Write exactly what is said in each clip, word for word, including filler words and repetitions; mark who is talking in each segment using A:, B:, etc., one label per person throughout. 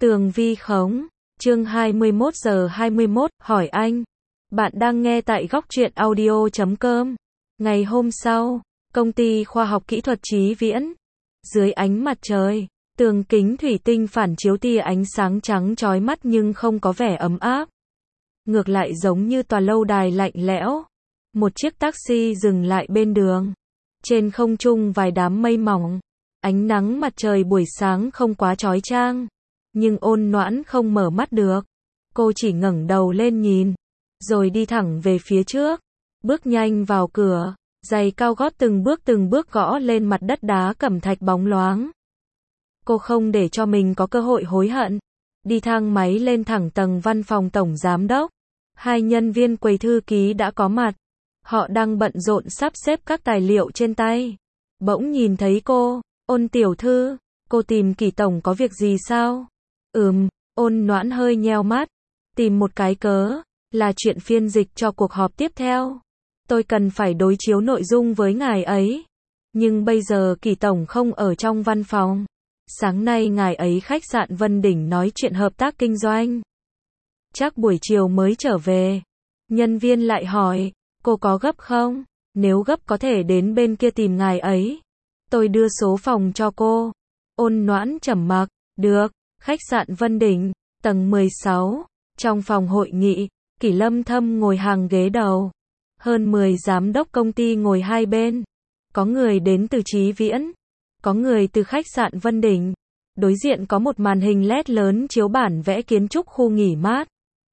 A: Tường vi khống, chương hai mươi mốt giờ hai mươi mốt, hỏi anh. Bạn đang nghe tại góc truyện audio chấm com. Ngày hôm sau, công ty khoa học kỹ thuật Chí Viễn. Dưới ánh mặt trời, tường kính thủy tinh phản chiếu tia ánh sáng trắng chói mắt nhưng không có vẻ ấm áp. Ngược lại giống như tòa lâu đài lạnh lẽo. Một chiếc taxi dừng lại bên đường. Trên không trung vài đám mây mỏng. Ánh nắng mặt trời buổi sáng không quá chói chang, nhưng Ôn Noãn không mở mắt được. Cô chỉ ngẩng đầu lên nhìn, rồi đi thẳng về phía trước, bước nhanh vào cửa, giày cao gót từng bước từng bước gõ lên mặt đất đá cẩm thạch bóng loáng. Cô không để cho mình có cơ hội hối hận, đi thang máy lên thẳng tầng văn phòng tổng giám đốc. Hai nhân viên quầy thư ký đã có mặt, họ đang bận rộn sắp xếp các tài liệu trên tay. Bỗng nhìn thấy cô, Ôn tiểu thư, cô tìm Kỷ tổng có việc gì sao? Ừm, Ôn Noãn hơi nheo mắt, tìm một cái cớ, là chuyện phiên dịch cho cuộc họp tiếp theo. Tôi cần phải đối chiếu nội dung với ngài ấy. Nhưng bây giờ Kỷ tổng không ở trong văn phòng. Sáng nay ngài ấy khách sạn Vân Đỉnh nói chuyện hợp tác kinh doanh. Chắc buổi chiều mới trở về. Nhân viên lại hỏi, cô có gấp không? Nếu gấp có thể đến bên kia tìm ngài ấy. Tôi đưa số phòng cho cô. Ôn Noãn trầm mặc, được. Khách sạn Vân Đỉnh, tầng mười sáu. Trong phòng hội nghị, Kỷ Lâm Thâm ngồi hàng ghế đầu. Hơn mười giám đốc công ty ngồi hai bên. Có người đến từ Chí Viễn, có người từ khách sạn Vân Đỉnh. Đối diện có một màn hình led lớn chiếu bản vẽ kiến trúc khu nghỉ mát.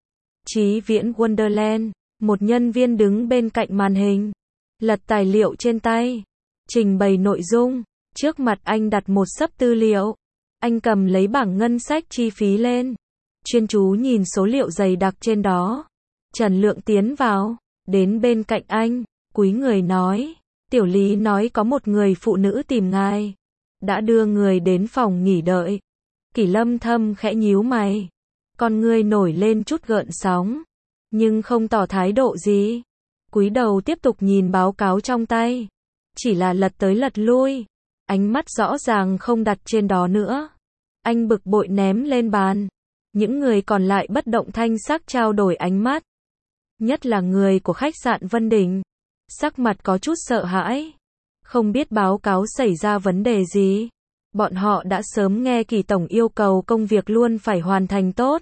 A: Chí Viễn Wonderland, một nhân viên đứng bên cạnh màn hình, lật tài liệu trên tay, trình bày nội dung. Trước mặt anh đặt một xấp tư liệu. Anh cầm lấy bảng ngân sách chi phí lên, chuyên chú nhìn số liệu dày đặc trên đó. Trần Lượng tiến vào, đến bên cạnh anh, cúi người nói, tiểu Lý nói có một người phụ nữ tìm ngài, đã đưa người đến phòng nghỉ đợi. Kỷ Lâm Thâm khẽ nhíu mày, con ngươi nổi lên chút gợn sóng, nhưng không tỏ thái độ gì. Cúi đầu tiếp tục nhìn báo cáo trong tay, chỉ là lật tới lật lui. Ánh mắt rõ ràng không đặt trên đó nữa. Anh bực bội ném lên bàn. Những người còn lại bất động thanh sắc trao đổi ánh mắt. Nhất là người của khách sạn Vân Đỉnh. Sắc mặt có chút sợ hãi. Không biết báo cáo xảy ra vấn đề gì. Bọn họ đã sớm nghe Kỷ tổng yêu cầu công việc luôn phải hoàn thành tốt.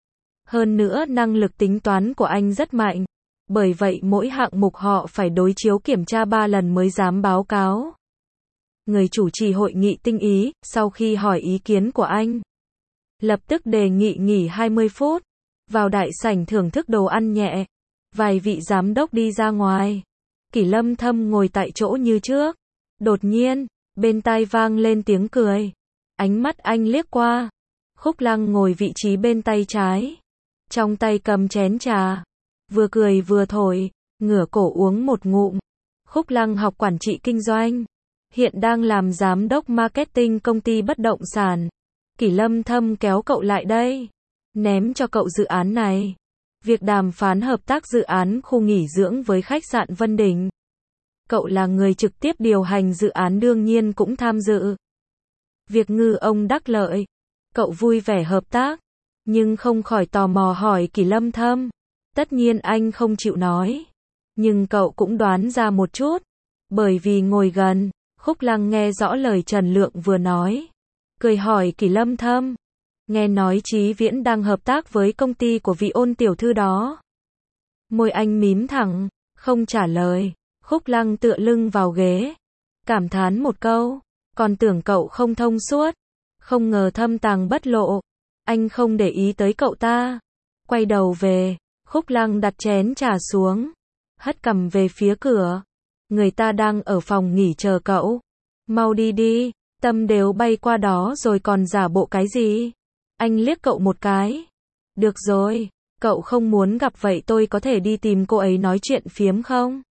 A: Hơn nữa năng lực tính toán của anh rất mạnh. Bởi vậy mỗi hạng mục họ phải đối chiếu kiểm tra ba lần mới dám báo cáo. Người chủ trì hội nghị tinh ý, sau khi hỏi ý kiến của anh, lập tức đề nghị nghỉ hai mươi phút, vào đại sảnh thưởng thức đồ ăn nhẹ. Vài vị giám đốc đi ra ngoài. Kỷ Lâm Thâm ngồi tại chỗ như trước. Đột nhiên, bên tai vang lên tiếng cười. Ánh mắt anh liếc qua. Khúc Lăng ngồi vị trí bên tay trái, trong tay cầm chén trà, vừa cười vừa thổi, ngửa cổ uống một ngụm. Khúc Lăng học quản trị kinh doanh, hiện đang làm giám đốc marketing công ty bất động sản. Kỷ Lâm Thâm kéo cậu lại đây, ném cho cậu dự án này. Việc đàm phán hợp tác dự án khu nghỉ dưỡng với khách sạn Vân Đỉnh. Cậu là người trực tiếp điều hành dự án đương nhiên cũng tham dự. Việc ngư ông đắc lợi, cậu vui vẻ hợp tác, nhưng không khỏi tò mò hỏi Kỷ Lâm Thâm. Tất nhiên anh không chịu nói, nhưng cậu cũng đoán ra một chút, bởi vì ngồi gần. Khúc Lăng nghe rõ lời Trần Lượng vừa nói, cười hỏi Kỷ Lâm Thâm, nghe nói Chí Viễn đang hợp tác với công ty của vị Ôn tiểu thư đó. Môi anh mím thẳng, không trả lời. Khúc Lăng tựa lưng vào ghế, cảm thán một câu, còn tưởng cậu không thông suốt, không ngờ thâm tàng bất lộ. Anh không để ý tới cậu ta. Quay đầu về, Khúc Lăng đặt chén trà xuống, hất cằm về phía cửa. Người ta đang ở phòng nghỉ chờ cậu. Mau đi đi, tâm đều bay qua đó rồi còn giả bộ cái gì? Anh liếc cậu một cái. Được rồi, cậu không muốn gặp vậy tôi có thể đi tìm cô ấy nói chuyện phiếm không?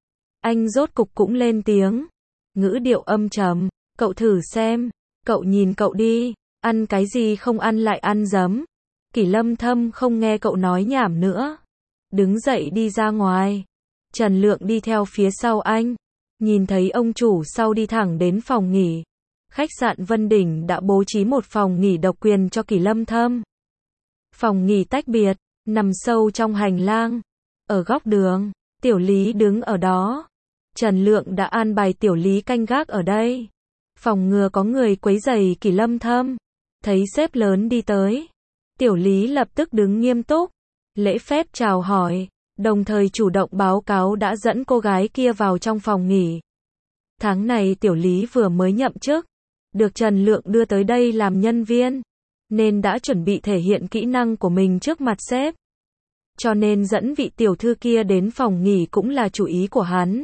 A: Anh rốt cục cũng lên tiếng. Ngữ điệu âm trầm, cậu thử xem, cậu nhìn cậu đi, ăn cái gì không ăn lại ăn giấm. Kỷ Lâm Thâm không nghe cậu nói nhảm nữa, đứng dậy đi ra ngoài. Trần Lượng đi theo phía sau anh, nhìn thấy ông chủ sau đi thẳng đến phòng nghỉ. khách sạn Vân Đỉnh đã bố trí một phòng nghỉ độc quyền cho Kỷ Lâm Thâm. Phòng nghỉ tách biệt, nằm sâu trong hành lang. Ở góc đường, Tiểu Lý đứng ở đó. Trần Lượng đã an bài Tiểu Lý canh gác ở đây. Phòng ngừa có người quấy rầy Kỷ Lâm Thâm. Thấy sếp lớn đi tới, Tiểu Lý lập tức đứng nghiêm túc, lễ phép chào hỏi, đồng thời chủ động báo cáo đã dẫn cô gái kia vào trong phòng nghỉ. Tháng này Tiểu Lý vừa mới nhậm chức, được Trần Lượng đưa tới đây làm nhân viên, nên đã chuẩn bị thể hiện kỹ năng của mình trước mặt sếp. Cho nên dẫn vị tiểu thư kia đến phòng nghỉ cũng là chủ ý của hắn.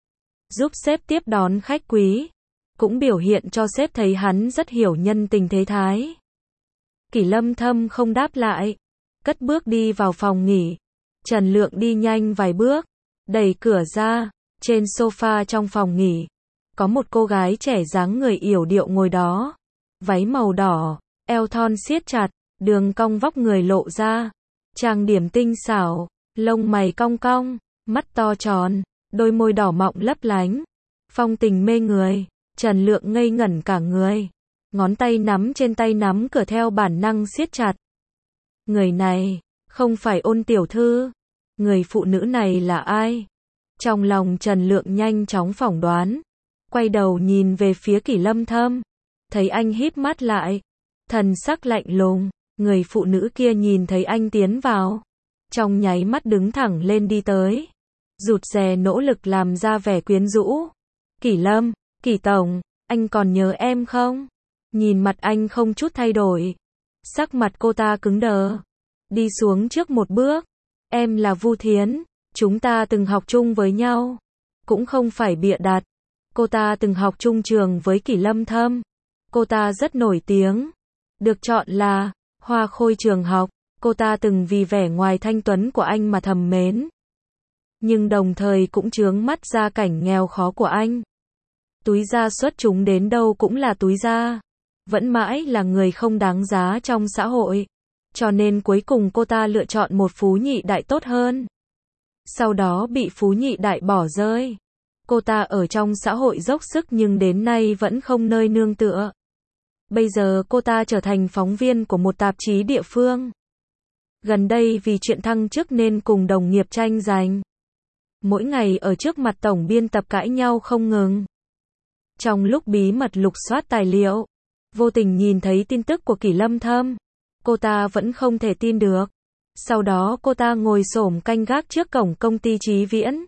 A: Giúp sếp tiếp đón khách quý, cũng biểu hiện cho sếp thấy hắn rất hiểu nhân tình thế thái. Kỷ Lâm Thâm không đáp lại, cất bước đi vào phòng nghỉ. Trần Lượng đi nhanh vài bước, đẩy cửa ra, trên sofa trong phòng nghỉ, có một cô gái trẻ dáng người yểu điệu ngồi đó. Váy màu đỏ, eo thon siết chặt, đường cong vóc người lộ ra, trang điểm tinh xảo, lông mày cong cong, mắt to tròn, đôi môi đỏ mọng lấp lánh, phong tình mê người. Trần Lượng ngây ngẩn cả người, ngón tay nắm trên tay nắm cửa theo bản năng siết chặt. Người này, không phải Ôn tiểu thư. Người phụ nữ này là ai? Trong lòng Trần Lượng nhanh chóng phỏng đoán, quay đầu nhìn về phía Kỷ Lâm Thâm, thấy anh híp mắt lại, thần sắc lạnh lùng. Người phụ nữ kia nhìn thấy anh tiến vào, trong nháy mắt đứng thẳng lên đi tới, rụt rè nỗ lực làm ra vẻ quyến rũ. Kỷ Lâm, Kỷ tổng, anh còn nhớ em không? Nhìn mặt anh không chút thay đổi, sắc mặt cô ta cứng đờ, đi xuống trước một bước. Em là Vu Thiến, chúng ta từng học chung với nhau, cũng không phải bịa đặt. Cô ta từng học chung trường với Kỷ Lâm Thâm, cô ta rất nổi tiếng, được chọn là hoa khôi trường học. Cô ta từng vì vẻ ngoài thanh tuấn của anh mà thầm mến, nhưng đồng thời cũng chướng mắt gia cảnh nghèo khó của anh. Túi da xuất chúng đến đâu cũng là túi da, vẫn mãi là người không đáng giá trong xã hội. Cho nên cuối cùng cô ta lựa chọn một phú nhị đại tốt hơn. Sau đó bị phú nhị đại bỏ rơi. Cô ta ở trong xã hội dốc sức nhưng đến nay vẫn không nơi nương tựa. Bây giờ cô ta trở thành phóng viên của một tạp chí địa phương. Gần đây vì chuyện thăng chức nên cùng đồng nghiệp tranh giành. Mỗi ngày ở trước mặt tổng biên tập cãi nhau không ngừng. Trong lúc bí mật lục soát tài liệu, vô tình nhìn thấy tin tức của Kỷ Lâm Thâm. Cô ta vẫn không thể tin được. Sau đó cô ta ngồi xổm canh gác trước cổng công ty Chí Viễn.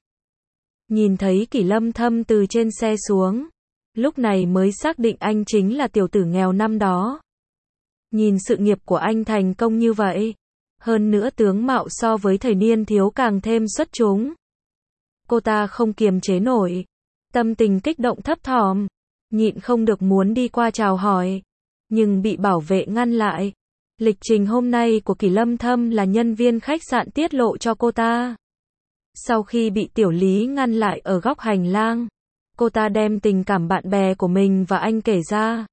A: Nhìn thấy Kỷ Lâm Thâm từ trên xe xuống, lúc này mới xác định anh chính là tiểu tử nghèo năm đó. Nhìn sự nghiệp của anh thành công như vậy, hơn nữa tướng mạo so với thời niên thiếu càng thêm xuất chúng. Cô ta không kiềm chế nổi, tâm tình kích động thấp thỏm, nhịn không được muốn đi qua chào hỏi, nhưng bị bảo vệ ngăn lại. Lịch trình hôm nay của Kỷ Lâm Thâm là nhân viên khách sạn tiết lộ cho cô ta. Sau khi bị Tiểu Lý ngăn lại ở góc hành lang, cô ta đem tình cảm bạn bè của mình và anh kể ra.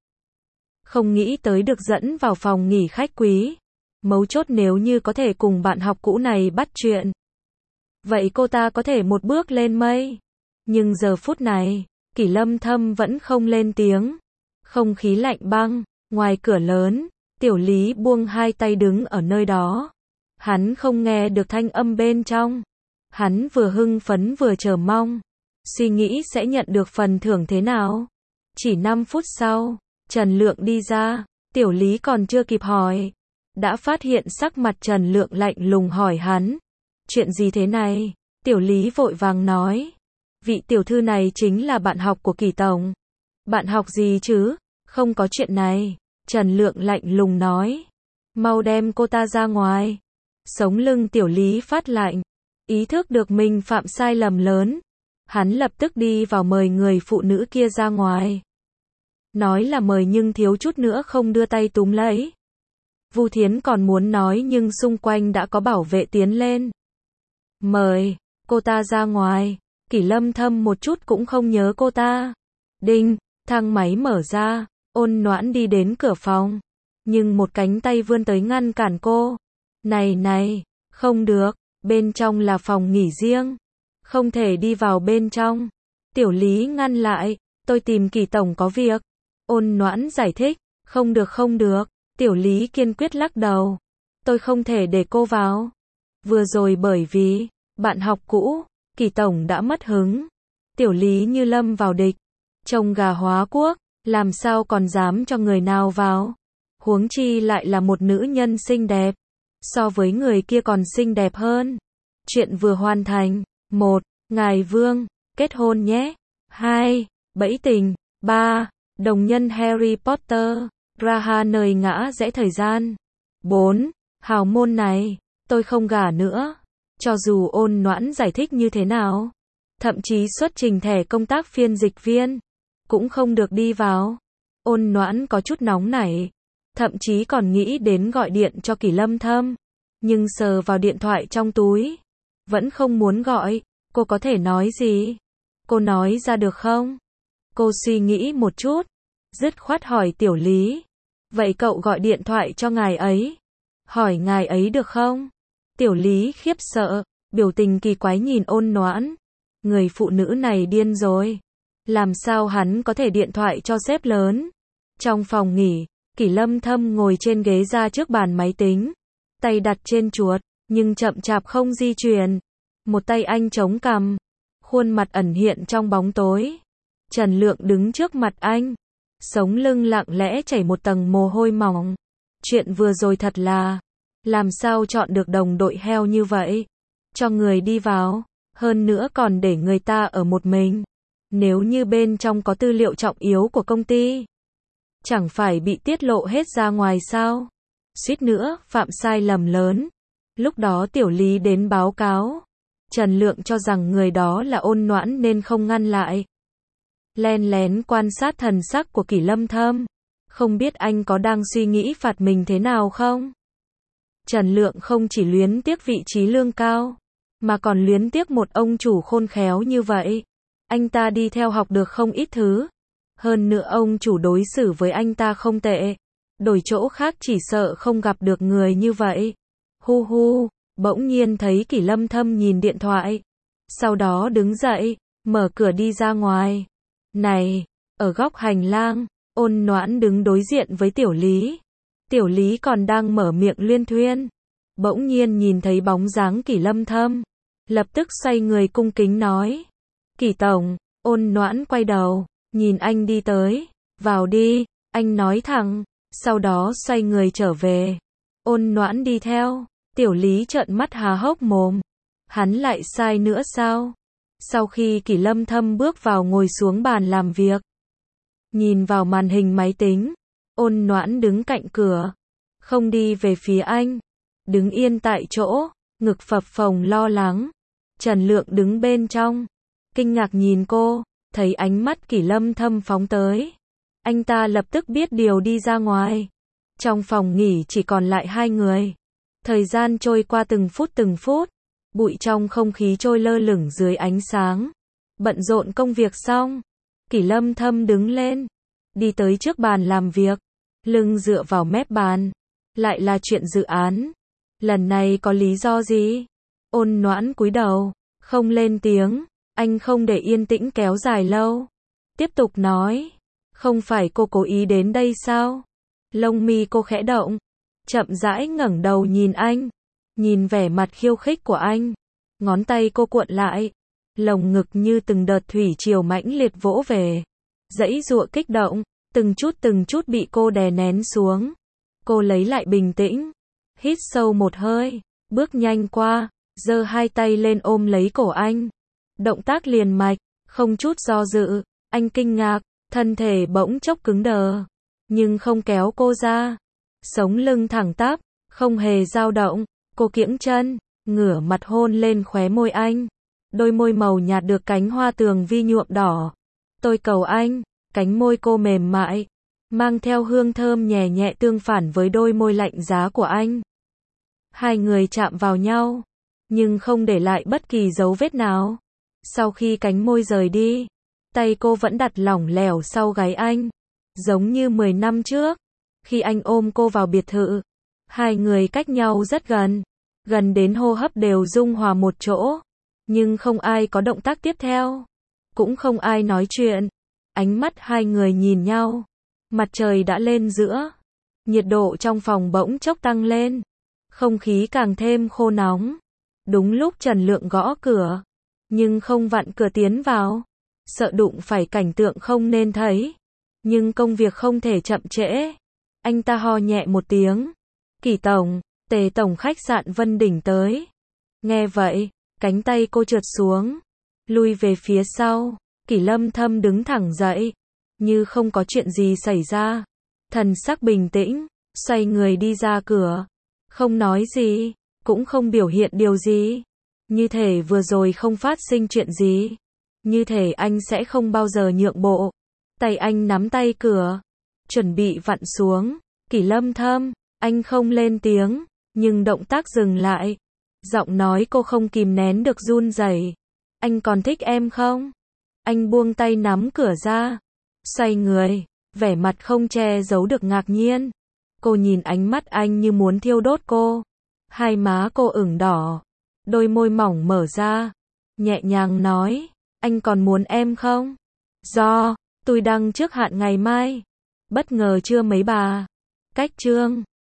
A: Không nghĩ tới được dẫn vào phòng nghỉ khách quý. Mấu chốt nếu như có thể cùng bạn học cũ này bắt chuyện, vậy cô ta có thể một bước lên mây. Nhưng giờ phút này, Kỷ Lâm Thâm vẫn không lên tiếng. Không khí lạnh băng, ngoài cửa lớn, Tiểu Lý buông hai tay đứng ở nơi đó. Hắn không nghe được thanh âm bên trong. Hắn vừa hưng phấn vừa chờ mong, suy nghĩ sẽ nhận được phần thưởng thế nào. Chỉ năm phút sau, Trần Lượng đi ra, Tiểu Lý còn chưa kịp hỏi, đã phát hiện sắc mặt Trần Lượng lạnh lùng hỏi hắn. Chuyện gì thế này? Tiểu Lý vội vàng nói. Vị tiểu thư này chính là bạn học của Kỷ tổng. Bạn học gì chứ? Không có chuyện này. Trần Lượng lạnh lùng nói. Mau đem cô ta ra ngoài. Sống lưng Tiểu Lý phát lạnh. Ý thức được mình phạm sai lầm lớn. Hắn lập tức đi vào mời người phụ nữ kia ra ngoài. Nói là mời nhưng thiếu chút nữa không đưa tay túm lấy. Vu Thiến còn muốn nói nhưng xung quanh đã có bảo vệ tiến lên. Mời cô ta ra ngoài. Kỷ Lâm Thâm một chút cũng không nhớ cô ta. Đinh, thang máy mở ra, Ôn Noãn đi đến cửa phòng. Nhưng một cánh tay vươn tới ngăn cản cô. Này này, không được, bên trong là phòng nghỉ riêng. Không thể đi vào bên trong. Tiểu Lý ngăn lại, tôi tìm Kỷ tổng có việc. Ôn Noãn giải thích, không được không được, Tiểu Lý kiên quyết lắc đầu. Tôi không thể để cô vào. Vừa rồi bởi vì, bạn học cũ, Kỳ tổng đã mất hứng. Tiểu Lý như lâm vào địch. Trông gà hóa quốc, làm sao còn dám cho người nào vào. Huống chi lại là một nữ nhân xinh đẹp. So với người kia còn xinh đẹp hơn. Chuyện vừa hoàn thành. một. Ngài Vương, kết hôn nhé. hai. Bẫy tình. ba. Đồng nhân Harry Potter, Raha nơi ngã rẽ thời gian. bốn. Hào môn này, tôi không gả nữa. Cho dù Ôn Noãn giải thích như thế nào, thậm chí xuất trình thẻ công tác phiên dịch viên, cũng không được đi vào. Ôn Noãn có chút nóng nảy, thậm chí còn nghĩ đến gọi điện cho Kỷ Lâm Thâm, nhưng sờ vào điện thoại trong túi, vẫn không muốn gọi. Cô có thể nói gì? Cô nói ra được không? Cô suy nghĩ một chút, dứt khoát hỏi Tiểu Lý. Vậy cậu gọi điện thoại cho ngài ấy, hỏi ngài ấy được không? Tiểu Lý khiếp sợ, biểu tình kỳ quái nhìn Ôn Noãn. Người phụ nữ này điên rồi. Làm sao hắn có thể điện thoại cho sếp lớn? Trong phòng nghỉ, Kỷ Lâm Thâm ngồi trên ghế ra trước bàn máy tính, tay đặt trên chuột, nhưng chậm chạp không di chuyển. Một tay anh chống cằm, khuôn mặt ẩn hiện trong bóng tối. Trần Lượng đứng trước mặt anh, sống lưng lặng lẽ chảy một tầng mồ hôi mỏng. Chuyện vừa rồi thật là, làm sao chọn được đồng đội heo như vậy? Cho người đi vào, hơn nữa còn để người ta ở một mình. Nếu như bên trong có tư liệu trọng yếu của công ty, chẳng phải bị tiết lộ hết ra ngoài sao? Suýt nữa, phạm sai lầm lớn. Lúc đó Tiểu Lý đến báo cáo. Trần Lượng cho rằng người đó là Ôn Noãn nên không ngăn lại. Len lén quan sát thần sắc của Kỷ Lâm Thâm. Không biết anh có đang suy nghĩ phạt mình thế nào không? Trần Lượng không chỉ luyến tiếc vị trí lương cao, mà còn luyến tiếc một ông chủ khôn khéo như vậy. Anh ta đi theo học được không ít thứ. Hơn nữa ông chủ đối xử với anh ta không tệ. Đổi chỗ khác chỉ sợ không gặp được người như vậy. Hu hu, bỗng nhiên thấy Kỷ Lâm Thâm nhìn điện thoại. Sau đó đứng dậy, mở cửa đi ra ngoài. Này, ở góc hành lang, Ôn Noãn đứng đối diện với Tiểu Lý. Tiểu Lý còn đang mở miệng luyên thuyên. Bỗng nhiên nhìn thấy bóng dáng Kỷ Lâm Thâm. Lập tức xoay người cung kính nói. Kỷ tổng. Ôn Noãn quay đầu, nhìn anh đi tới. Vào đi, anh nói thẳng. Sau đó xoay người trở về. Ôn Noãn đi theo. Tiểu Lý trợn mắt há hốc mồm. Hắn lại sai nữa sao? Sau khi Kỷ Lâm Thâm bước vào ngồi xuống bàn làm việc, nhìn vào màn hình máy tính, Ôn Noãn đứng cạnh cửa, không đi về phía anh, đứng yên tại chỗ, ngực phập phồng lo lắng. Trần Lượng đứng bên trong, kinh ngạc nhìn cô, thấy ánh mắt Kỷ Lâm Thâm phóng tới. Anh ta lập tức biết điều đi ra ngoài. Trong phòng nghỉ chỉ còn lại hai người. Thời gian trôi qua từng phút từng phút. Bụi trong không khí trôi lơ lửng dưới ánh sáng. Bận rộn công việc xong, Kỷ Lâm Thâm đứng lên, đi tới trước bàn làm việc, lưng dựa vào mép bàn. Lại là chuyện dự án. Lần này có lý do gì? Ôn Noãn cúi đầu, không lên tiếng. Anh không để yên tĩnh kéo dài lâu. Tiếp tục nói. Không phải cô cố ý đến đây sao? Lông mi cô khẽ động, chậm rãi ngẩng đầu nhìn anh. Nhìn vẻ mặt khiêu khích của anh, ngón tay cô cuộn lại, lồng ngực như từng đợt thủy triều mãnh liệt vỗ về, giãy giụa kích động, từng chút từng chút bị cô đè nén xuống. Cô lấy lại bình tĩnh, hít sâu một hơi, bước nhanh qua, giơ hai tay lên ôm lấy cổ anh. Động tác liền mạch, không chút do dự. Anh kinh ngạc, thân thể bỗng chốc cứng đờ, nhưng không kéo cô ra. Sống lưng thẳng tắp, không hề dao động. Cô kiễng chân, ngửa mặt hôn lên khóe môi anh. Đôi môi màu nhạt được cánh hoa tường vi nhuộm đỏ. Tôi cầu anh. Cánh môi cô mềm mại, mang theo hương thơm nhẹ nhẹ tương phản với đôi môi lạnh giá của anh. Hai người chạm vào nhau, nhưng không để lại bất kỳ dấu vết nào. Sau khi cánh môi rời đi, tay cô vẫn đặt lỏng lẻo sau gáy anh, giống như mười năm trước, khi anh ôm cô vào biệt thự. Hai người cách nhau rất gần, gần đến hô hấp đều dung hòa một chỗ, nhưng không ai có động tác tiếp theo, cũng không ai nói chuyện. Ánh mắt hai người nhìn nhau, Mặt trời đã lên giữa. Nhiệt độ trong phòng bỗng chốc tăng lên. Không khí càng thêm khô nóng. Đúng lúc Trần Lượng gõ cửa. Nhưng không vặn cửa tiến vào. Sợ đụng phải cảnh tượng không nên thấy. Nhưng công việc không thể chậm trễ. Anh ta ho nhẹ một tiếng. Kỷ tổng, Tề tổng khách sạn Vân Đỉnh tới. Nghe vậy, cánh tay cô trượt xuống. Lui về phía sau. Kỷ Lâm Thâm đứng thẳng dậy. Như không có chuyện gì xảy ra. Thần sắc bình tĩnh. Xoay người đi ra cửa. Không nói gì. Cũng không biểu hiện điều gì. Như thể vừa rồi không phát sinh chuyện gì. Như thể anh sẽ không bao giờ nhượng bộ. Tay anh nắm tay cửa. Chuẩn bị vặn xuống. Kỷ Lâm Thâm. Anh không lên tiếng. Nhưng động tác dừng lại. Giọng nói cô không kìm nén được run rẩy. Anh còn thích em không? Anh buông tay nắm cửa ra. Xoay người. Vẻ mặt không che giấu được ngạc nhiên. Cô nhìn ánh mắt anh như muốn thiêu đốt cô. Hai má cô ửng đỏ. Đôi môi mỏng mở ra. Nhẹ nhàng nói. Anh còn muốn em không? Do, tôi đăng trước hạn ngày mai. Bất ngờ chưa mấy bà. Cách chương.